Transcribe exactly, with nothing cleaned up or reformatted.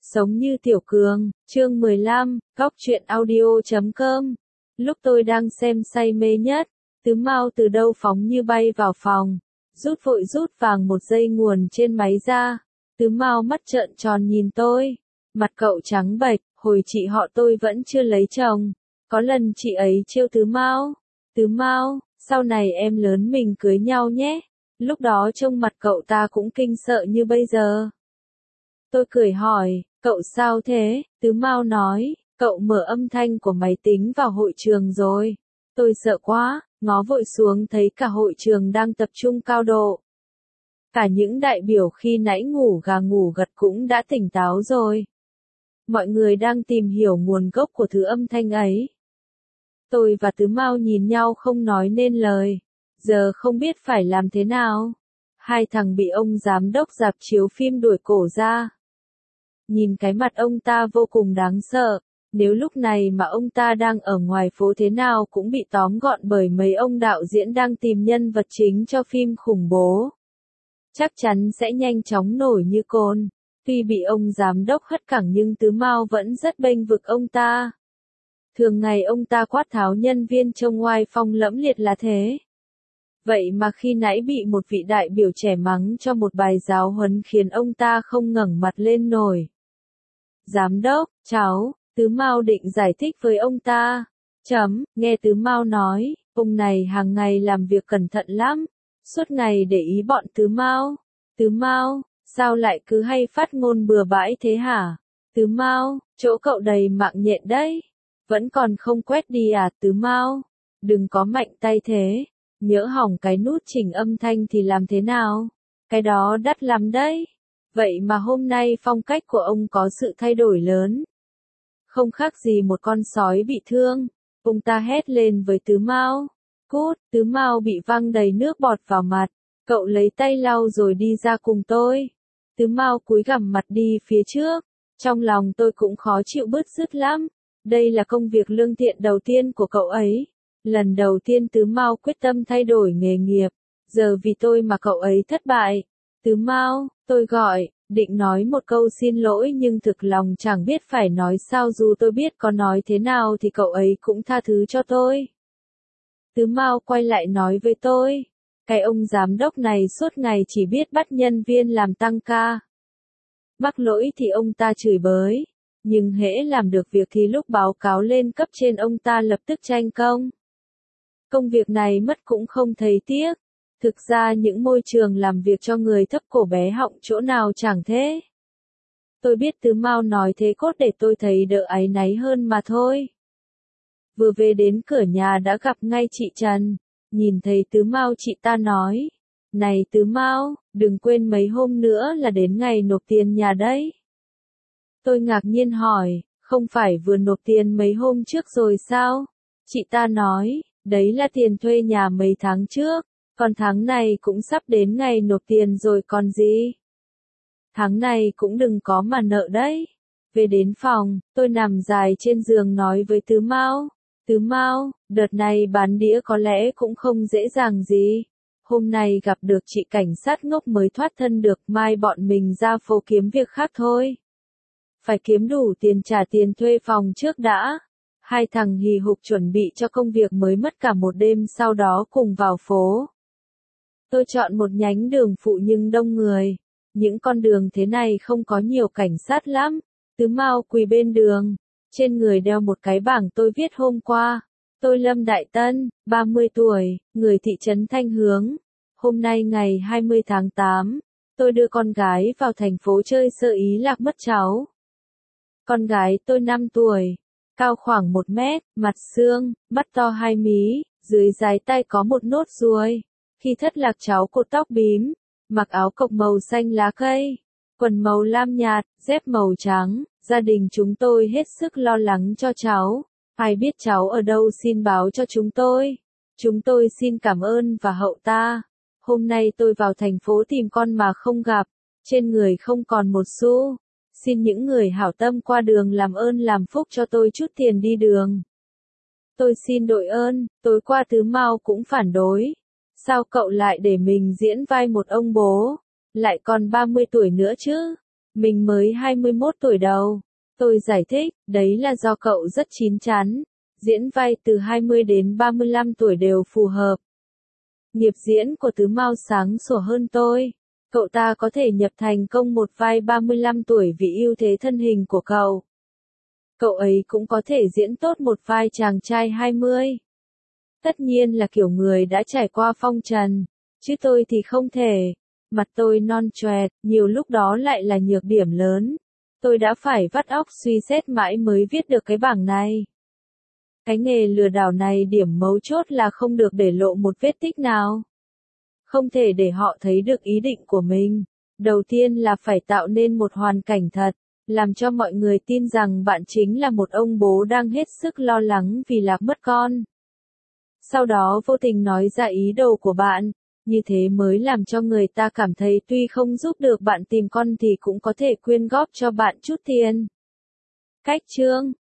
Sống như Tiểu Cường, chương mười lăm, góc truyện audio chấm com. Lúc tôi đang xem say mê nhất, Tứ Mao từ đâu phóng như bay vào phòng, rút vội rút vàng một dây nguồn trên máy ra. Tứ Mao mắt trợn tròn nhìn tôi, mặt cậu trắng bệch, hồi chị họ tôi vẫn chưa lấy chồng, có lần chị ấy trêu Tứ Mao, Tứ Mao, sau này em lớn mình cưới nhau nhé. Lúc đó trông mặt cậu ta cũng kinh sợ như bây giờ. Tôi cười hỏi, cậu sao thế? Tứ Mao nói, cậu mở âm thanh của máy tính vào hội trường rồi. Tôi sợ quá, ngó vội xuống thấy cả hội trường đang tập trung cao độ. Cả những đại biểu khi nãy ngủ gà ngủ gật cũng đã tỉnh táo rồi. Mọi người đang tìm hiểu nguồn gốc của thứ âm thanh ấy. Tôi và Tứ Mao nhìn nhau không nói nên lời. Giờ không biết phải làm thế nào. Hai thằng bị ông giám đốc rạp chiếu phim đuổi cổ ra. Nhìn cái mặt ông ta vô cùng đáng sợ, nếu lúc này mà ông ta đang ở ngoài phố thế nào cũng bị tóm gọn bởi mấy ông đạo diễn đang tìm nhân vật chính cho phim khủng bố. Chắc chắn sẽ nhanh chóng nổi như cồn. Tuy bị ông giám đốc hất cẳng nhưng Tứ Mao vẫn rất bênh vực ông ta. Thường ngày ông ta quát tháo nhân viên trông oai phong lẫm liệt là thế. Vậy mà khi nãy bị một vị đại biểu trẻ mắng cho một bài giáo huấn khiến ông ta không ngẩng mặt lên nổi. Giám đốc, cháu, Tứ Mao định giải thích với ông ta. Chấm, nghe Tứ Mao nói, ông này hàng ngày làm việc cẩn thận lắm, suốt ngày để ý bọn Tứ Mao. Tứ Mao, sao lại cứ hay phát ngôn bừa bãi thế hả? Tứ Mao, chỗ cậu đầy mạng nhện đấy. Vẫn còn không quét đi à Tứ Mao? Đừng có mạnh tay thế. Nhỡ hỏng cái nút chỉnh âm thanh thì làm thế nào? Cái đó đắt lắm đấy. Vậy mà hôm nay phong cách của ông có sự thay đổi lớn. Không khác gì một con sói bị thương. Ông ta hét lên với Tứ Mao. Cút, Tứ Mao bị văng đầy nước bọt vào mặt. Cậu lấy tay lau rồi đi ra cùng tôi. Tứ Mao cúi gằm mặt đi phía trước. Trong lòng tôi cũng khó chịu bứt rứt lắm. Đây là công việc lương thiện đầu tiên của cậu ấy. Lần đầu tiên Tứ Mao quyết tâm thay đổi nghề nghiệp. Giờ vì tôi mà cậu ấy thất bại. Tứ Mao, tôi gọi, định nói một câu xin lỗi nhưng thực lòng chẳng biết phải nói sao, dù tôi biết có nói thế nào thì cậu ấy cũng tha thứ cho tôi. Tứ Mao quay lại nói với tôi, cái ông giám đốc này suốt ngày chỉ biết bắt nhân viên làm tăng ca. Mắc lỗi thì ông ta chửi bới, nhưng hễ làm được việc thì lúc báo cáo lên cấp trên ông ta lập tức tranh công. Công việc này mất cũng không thấy tiếc. Thực ra những môi trường làm việc cho người thấp cổ bé họng chỗ nào chẳng thế. Tôi biết Tứ Mao nói thế cốt để tôi thấy đỡ áy náy hơn mà thôi. Vừa về đến cửa nhà đã gặp ngay chị Trần. Nhìn thấy Tứ Mao chị ta nói. Này Tứ Mao, đừng quên mấy hôm nữa là đến ngày nộp tiền nhà đấy. Tôi ngạc nhiên hỏi, không phải vừa nộp tiền mấy hôm trước rồi sao? Chị ta nói, đấy là tiền thuê nhà mấy tháng trước. Còn tháng này cũng sắp đến ngày nộp tiền rồi còn gì. Tháng này cũng đừng có mà nợ đấy. Về đến phòng, tôi nằm dài trên giường nói với Tứ Mao. Tứ Mao, đợt này bán đĩa có lẽ cũng không dễ dàng gì. Hôm nay gặp được chị cảnh sát ngốc mới thoát thân được, mai bọn mình ra phố kiếm việc khác thôi. Phải kiếm đủ tiền trả tiền thuê phòng trước đã. Hai thằng hì hục chuẩn bị cho công việc mới mất cả một đêm, sau đó cùng vào phố. Tôi chọn một nhánh đường phụ nhưng đông người. Những con đường thế này không có nhiều cảnh sát lắm. Tứ Mao quỳ bên đường. Trên người đeo một cái bảng tôi viết hôm qua. Tôi Lâm Đại Tân, ba mươi tuổi, người thị trấn Thanh Hướng. Hôm nay ngày hai mươi tháng tám, tôi đưa con gái vào thành phố chơi sơ ý lạc mất cháu. Con gái tôi năm tuổi, cao khoảng một mét, mặt xương, mắt to hai mí, dưới dái tay có một nốt ruồi. Khi thất lạc cháu cột tóc bím, mặc áo cộc màu xanh lá cây, quần màu lam nhạt, dép màu trắng, gia đình chúng tôi hết sức lo lắng cho cháu. Ai biết cháu ở đâu xin báo cho chúng tôi. Chúng tôi xin cảm ơn và hậu ta. Hôm nay tôi vào thành phố tìm con mà không gặp, trên người không còn một xu. Xin những người hảo tâm qua đường làm ơn làm phúc cho tôi chút tiền đi đường. Tôi xin đội ơn. Tối qua Tứ Mao cũng phản đối. Sao cậu lại để mình diễn vai một ông bố? Lại còn ba mươi tuổi nữa chứ? Mình mới hai mươi mốt tuổi đầu. Tôi giải thích, đấy là do cậu rất chín chắn. Diễn vai từ hai mươi đến ba mươi lăm tuổi đều phù hợp. Nghiệp diễn của Tứ Mao sáng sủa hơn tôi. Cậu ta có thể nhập thành công một vai ba mươi lăm tuổi vì ưu thế thân hình của cậu. Cậu ấy cũng có thể diễn tốt một vai chàng trai hai mươi. Tất nhiên là kiểu người đã trải qua phong trần, chứ tôi thì không thể. Mặt tôi non choẹt, nhiều lúc đó lại là nhược điểm lớn. Tôi đã phải vắt óc suy xét mãi mới viết được cái bảng này. Cái nghề lừa đảo này điểm mấu chốt là không được để lộ một vết tích nào. Không thể để họ thấy được ý định của mình. Đầu tiên là phải tạo nên một hoàn cảnh thật, làm cho mọi người tin rằng bạn chính là một ông bố đang hết sức lo lắng vì lạc mất con. Sau đó vô tình nói ra ý đồ của bạn, như thế mới làm cho người ta cảm thấy tuy không giúp được bạn tìm con thì cũng có thể quyên góp cho bạn chút tiền. Cách chương